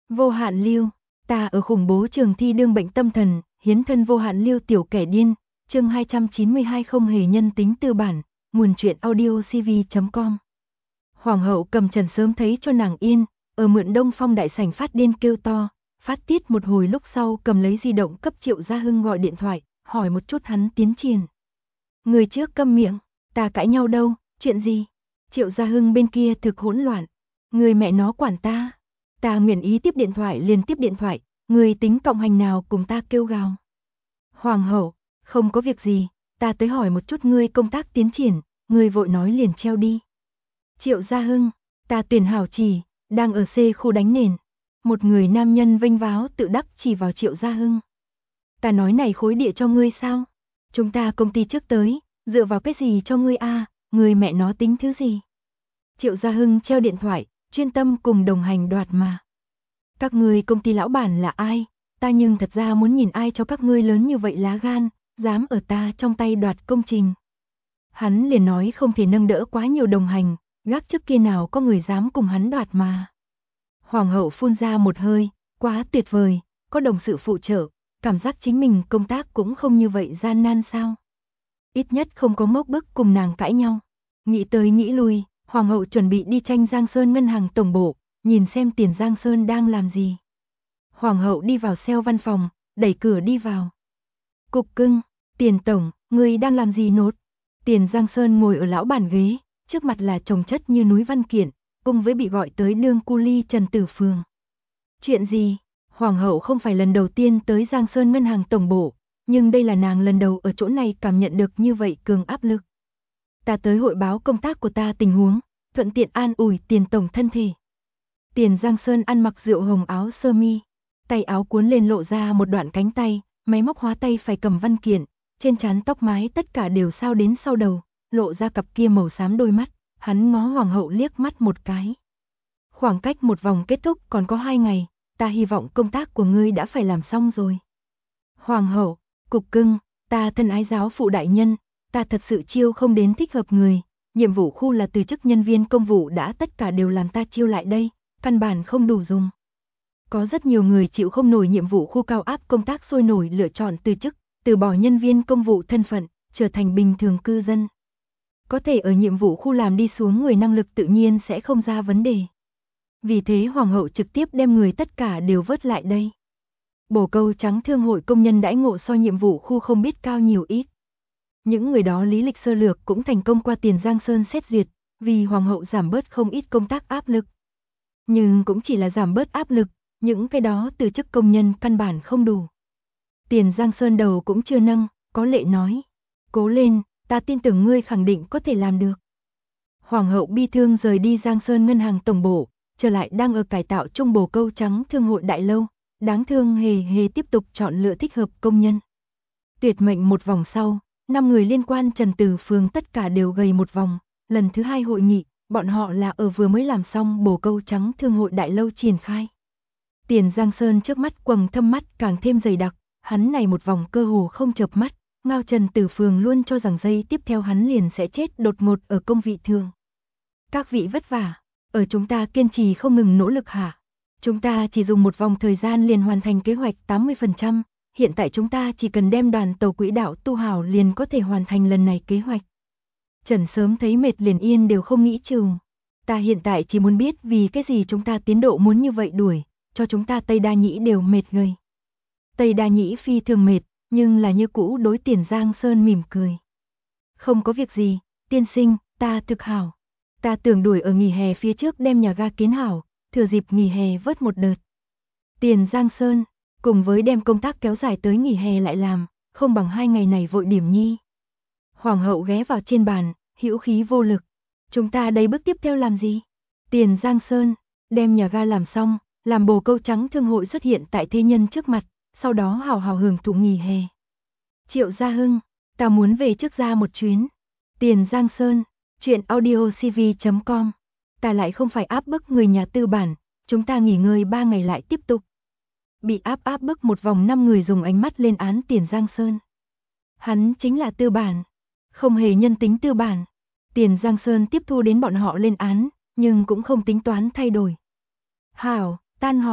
Vô hạn lưu, ta ở khủng bố trường thi đương bệnh tâm thần, hiến thân vô hạn lưu tiểu kẻ điên, chương 292 không hề nhân tính tư bản, nguồn truyện audio cv.com. Hoàng hậu cầm trần sớm thấy cho nàng yên, ở mượn Đông Phong đại sảnh phát điên kêu to, phát tiết một hồi lúc sau cầm lấy di động cấp Triệu Gia Hưng gọi điện thoại, hỏi một chút hắn tiến triển. Người trước câm miệng, ta cãi nhau đâu, chuyện gì? Triệu Gia Hưng bên kia thực hỗn loạn, người mẹ nó quản ta. Ta nguyện ý tiếp điện thoại liền tiếp điện thoại, người tính cộng hành nào cùng ta kêu gào. Hoàng hậu, không có việc gì, ta tới hỏi một chút ngươi công tác tiến triển, ngươi vội nói liền treo đi. Triệu Gia Hưng, ta tuyển hảo chỉ, đang ở C khu đánh nền. Một người nam nhân vênh váo tự đắc chỉ vào Triệu Gia Hưng. Ta nói này khối địa cho ngươi sao? Chúng ta công ty trước tới, dựa vào cái gì cho ngươi a? Ngươi mẹ nó tính thứ gì? Triệu Gia Hưng treo điện thoại, chuyên tâm cùng đồng hành đoạt mà. Các ngươi công ty lão bản là ai? Ta nhưng thật ra muốn nhìn ai cho các ngươi lớn như vậy lá gan, dám ở ta trong tay đoạt công trình. Hắn liền nói không thể nâng đỡ quá nhiều đồng hành, gác trước kia nào có người dám cùng hắn đoạt mà. Hoàng hậu phun ra một hơi, quá tuyệt vời, có đồng sự phụ trợ, cảm giác chính mình công tác cũng không như vậy gian nan sao. Ít nhất không có ngốc bức cùng nàng cãi nhau. Nghĩ tới nghĩ lui, Hoàng hậu chuẩn bị đi tranh Giang Sơn ngân hàng tổng bộ, nhìn xem Tiền Giang Sơn đang làm gì. Hoàng hậu đi vào sale văn phòng, đẩy cửa đi vào. Cục cưng, Tiền tổng, ngươi đang làm gì nốt? Tiền Giang Sơn ngồi ở lão bản ghế, trước mặt là chồng chất như núi văn kiện, cùng với bị gọi tới đương cu ly Trần Tử Phường. Chuyện gì? Hoàng hậu không phải lần đầu tiên tới Giang Sơn ngân hàng tổng bộ, nhưng đây là nàng lần đầu ở chỗ này cảm nhận được như vậy cường áp lực. Ta tới hội báo công tác của ta tình huống, thuận tiện an ủi Tiền tổng thân thể. Tiền Giang Sơn ăn mặc rượu hồng áo sơ mi, tay áo cuốn lên lộ ra một đoạn cánh tay, máy móc hóa tay phải cầm văn kiện, trên trán tóc mái tất cả đều sao đến sau đầu, lộ ra cặp kia màu xám đôi mắt, hắn ngó Hoàng hậu liếc mắt một cái. Khoảng cách một vòng kết thúc còn có 2 ngày, ta hy vọng công tác của ngươi đã phải làm xong rồi. Hoàng hậu, cục cưng, ta thân ái giáo phụ đại nhân, ta thật sự chiêu không đến thích hợp người, nhiệm vụ khu là từ chức nhân viên công vụ đã tất cả đều làm ta chiêu lại đây, căn bản không đủ dùng. Có rất nhiều người chịu không nổi nhiệm vụ khu cao áp công tác sôi nổi lựa chọn từ chức, từ bỏ nhân viên công vụ thân phận, trở thành bình thường cư dân. Có thể ở nhiệm vụ khu làm đi xuống người năng lực tự nhiên sẽ không ra vấn đề. Vì thế Hoàng hậu trực tiếp đem người tất cả đều vớt lại đây. Bồ Câu Trắng thương hội công nhân đãi ngộ so nhiệm vụ khu không biết cao nhiều ít. Những người đó lý lịch sơ lược cũng thành công qua Tiền Giang Sơn xét duyệt, vì Hoàng hậu giảm bớt không ít công tác áp lực. Nhưng cũng chỉ là giảm bớt áp lực, những cái đó từ chức công nhân căn bản không đủ. Tiền Giang Sơn đầu cũng chưa nâng, có lệ nói. Cố lên, ta tin tưởng ngươi khẳng định có thể làm được. Hoàng hậu bi thương rời đi Giang Sơn ngân hàng tổng bộ, trở lại đang ở cải tạo trung Bồ Câu Trắng thương hội đại lâu, đáng thương hề tiếp tục chọn lựa thích hợp công nhân. Tuyệt mệnh một vòng sau, 5 người liên quan Trần Tử Phường tất cả đều gầy một vòng, lần thứ 2 hội nghị, bọn họ là ở vừa mới làm xong Bồ Câu Trắng thương hội đại lâu triển khai. Tiền Giang Sơn trước mắt quầng thâm mắt càng thêm dày đặc, hắn này một vòng cơ hồ không chợp mắt, Ngao Trần Tử Phường luôn cho rằng giây tiếp theo hắn liền sẽ chết đột ngột ở công vị thường. Các vị vất vả, ở chúng ta kiên trì không ngừng nỗ lực hả? Chúng ta chỉ dùng một vòng thời gian liền hoàn thành kế hoạch 80%, hiện tại chúng ta chỉ cần đem đoàn tàu quỹ đạo tu hảo liền có thể hoàn thành lần này kế hoạch. Trần sớm thấy mệt liền yên đều không nghĩ trừ. Ta hiện tại chỉ muốn biết vì cái gì chúng ta tiến độ muốn như vậy đuổi, cho chúng ta Tây Đa Nhĩ đều mệt ngây. Tây Đa Nhĩ phi thường mệt, nhưng là như cũ đối Tiền Giang Sơn mỉm cười. Không có việc gì, tiên sinh, ta thực hảo. Ta tưởng đuổi ở nghỉ hè phía trước đem nhà ga kiến hảo, thừa dịp nghỉ hè vớt một đợt. Tiền Giang Sơn, cùng với đem công tác kéo dài tới nghỉ hè lại làm, không bằng 2 ngày này vội điểm nhi. Hoàng hậu ghé vào trên bàn, hữu khí vô lực. Chúng ta đây bước tiếp theo làm gì? Tiền Giang Sơn, đem nhà ga làm xong, làm Bồ Câu Trắng thương hội xuất hiện tại thế nhân trước mặt, sau đó hào hào hưởng thụ nghỉ hè. Triệu Gia Hưng, ta muốn về trước ra một chuyến. Tiền Giang Sơn, chuyện audio cv.com. Ta lại không phải áp bức người nhà tư bản, chúng ta nghỉ ngơi 3 ngày lại tiếp tục. Bị áp bức một vòng 5 người dùng ánh mắt lên án Tiền Giang Sơn. Hắn chính là tư bản, không hề nhân tính tư bản. Tiền Giang Sơn tiếp thu đến bọn họ lên án, nhưng cũng không tính toán thay đổi. Hảo, tan họp,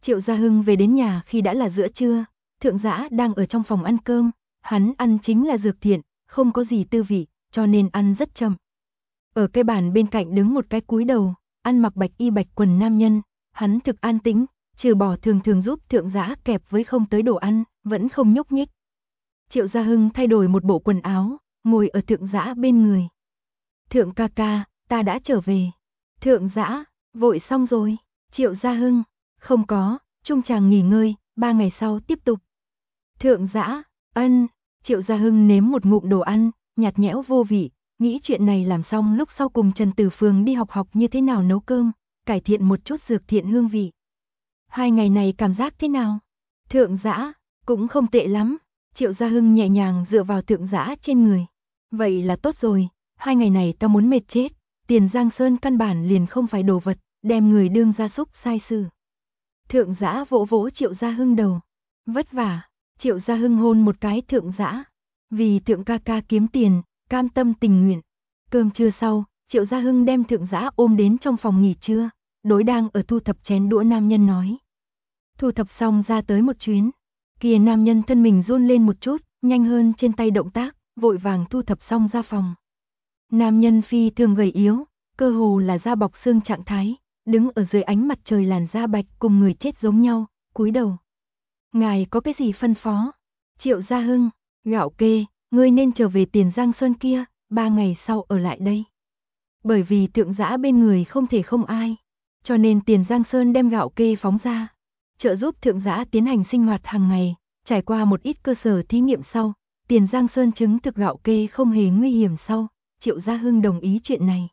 Triệu Gia Hưng về đến nhà khi đã là giữa trưa, Thượng Dã đang ở trong phòng ăn cơm, hắn ăn chính là dược thiện, không có gì tư vị, cho nên ăn rất chậm. Ở cái bàn bên cạnh đứng một cái cúi đầu, ăn mặc bạch y bạch quần nam nhân, hắn thực an tĩnh, trừ bỏ thường thường giúp Thượng Dã kẹp với không tới đồ ăn, vẫn không nhúc nhích. Triệu Gia Hưng thay đổi một bộ quần áo, ngồi ở Thượng Dã bên người. Thượng ca ca, ta đã trở về. Thượng Dã, vội xong rồi. Triệu Gia Hưng, không có, trung chàng nghỉ ngơi, 3 ngày sau tiếp tục. Thượng Dã, ân. Triệu Gia Hưng nếm một ngụm đồ ăn, nhạt nhẽo vô vị, nghĩ chuyện này làm xong lúc sau cùng Trần Tử Phường đi học như thế nào nấu cơm, cải thiện một chút dược thiện hương vị. 2 ngày này cảm giác thế nào? Thượng Dã, cũng không tệ lắm. Triệu Gia Hưng nhẹ nhàng dựa vào Thượng Dã trên người. Vậy là tốt rồi, 2 ngày này tao muốn mệt chết, Tiền Giang Sơn căn bản liền không phải đồ vật, đem người đương gia súc sai sự. Thượng Dã vỗ vỗ Triệu Gia Hưng đầu. Vất vả. Triệu Gia Hưng hôn một cái Thượng Dã. Vì Thượng ca ca kiếm tiền, cam tâm tình nguyện. Cơm trưa sau, Triệu Gia Hưng đem Thượng Dã ôm đến trong phòng nghỉ trưa, đối đang ở thu thập chén đũa nam nhân nói. Thu thập xong ra tới một chuyến. Kia nam nhân thân mình run lên một chút, nhanh hơn trên tay động tác, vội vàng thu thập xong ra phòng. Nam nhân phi thường gầy yếu, cơ hồ là da bọc xương trạng thái, đứng ở dưới ánh mặt trời làn da bạch cùng người chết giống nhau, cúi đầu. Ngài có cái gì phân phó? Triệu Gia Hưng, Gạo Kê, ngươi nên trở về Tiền Giang Sơn kia, 3 ngày sau ở lại đây. Bởi vì Thượng Dã bên người không thể không ai, cho nên Tiền Giang Sơn đem Gạo Kê phóng ra, trợ giúp Thượng Dã tiến hành sinh hoạt hàng ngày, trải qua một ít cơ sở thí nghiệm sau, Tiền Giang Sơn chứng thực Gạo Kê không hề nguy hiểm sau, Triệu Gia Hưng đồng ý chuyện này.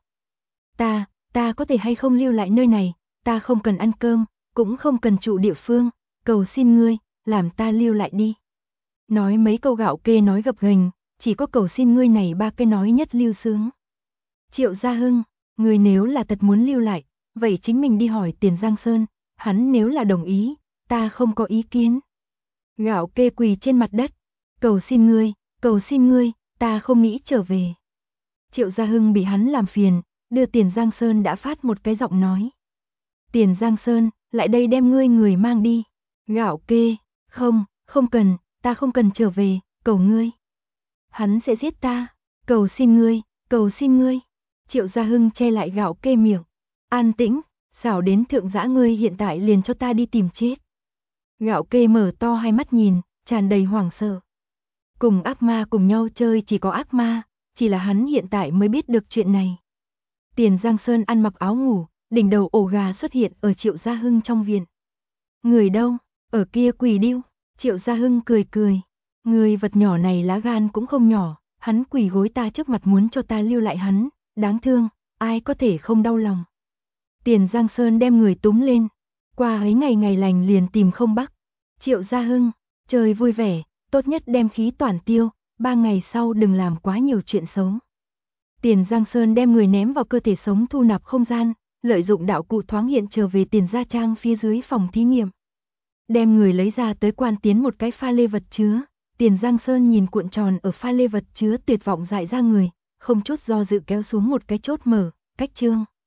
Ta có thể hay không lưu lại nơi này, ta không cần ăn cơm, cũng không cần trụ địa phương, cầu xin ngươi, làm ta lưu lại đi. Nói mấy câu Gạo Kê nói gập ghềnh, chỉ có cầu xin ngươi này 3 cái nói nhất lưu sướng. Triệu Gia Hưng, ngươi nếu là thật muốn lưu lại, vậy chính mình đi hỏi Tiền Giang Sơn, hắn nếu là đồng ý, ta không có ý kiến. Gạo Kê quỳ trên mặt đất, cầu xin ngươi, ta không nghĩ trở về. Triệu Gia Hưng bị hắn làm phiền, đưa Tiền Giang Sơn đã phát một cái giọng nói. Tiền Giang Sơn, lại đây đem ngươi người mang đi. Gạo Kê, không cần, ta không cần trở về, cầu ngươi. Hắn sẽ giết ta, cầu xin ngươi. Triệu Gia Hưng che lại Gạo Kê miệng. An tĩnh, xảo đến Thượng Dã ngươi hiện tại liền cho ta đi tìm chết. Gạo Kê mở to hai mắt nhìn, tràn đầy hoảng sợ. Cùng ác ma cùng nhau chơi chỉ có ác ma, chỉ là hắn hiện tại mới biết được chuyện này. Tiền Giang Sơn ăn mặc áo ngủ, đỉnh đầu ổ gà xuất hiện ở Triệu Gia Hưng trong viện. Người đâu? Ở kia quỳ điêu. Triệu Gia Hưng cười. Người vật nhỏ này lá gan cũng không nhỏ, hắn quỳ gối ta trước mặt muốn cho ta lưu lại hắn, đáng thương, ai có thể không đau lòng. Tiền Giang Sơn đem người túm lên, qua ấy ngày lành liền tìm không bắc. Triệu Gia Hưng, trời vui vẻ, tốt nhất đem khí toàn tiêu, 3 ngày sau đừng làm quá nhiều chuyện xấu. Tiền Giang Sơn đem người ném vào cơ thể sống thu nạp không gian, lợi dụng đạo cụ thoáng hiện trở về Tiền Gia Trang phía dưới phòng thí nghiệm. Đem người lấy ra tới quan tiến một cái pha lê vật chứa, Tiền Giang Sơn nhìn cuộn tròn ở pha lê vật chứa tuyệt vọng dại ra người, không chút do dự kéo xuống một cái chốt mở, cách trương.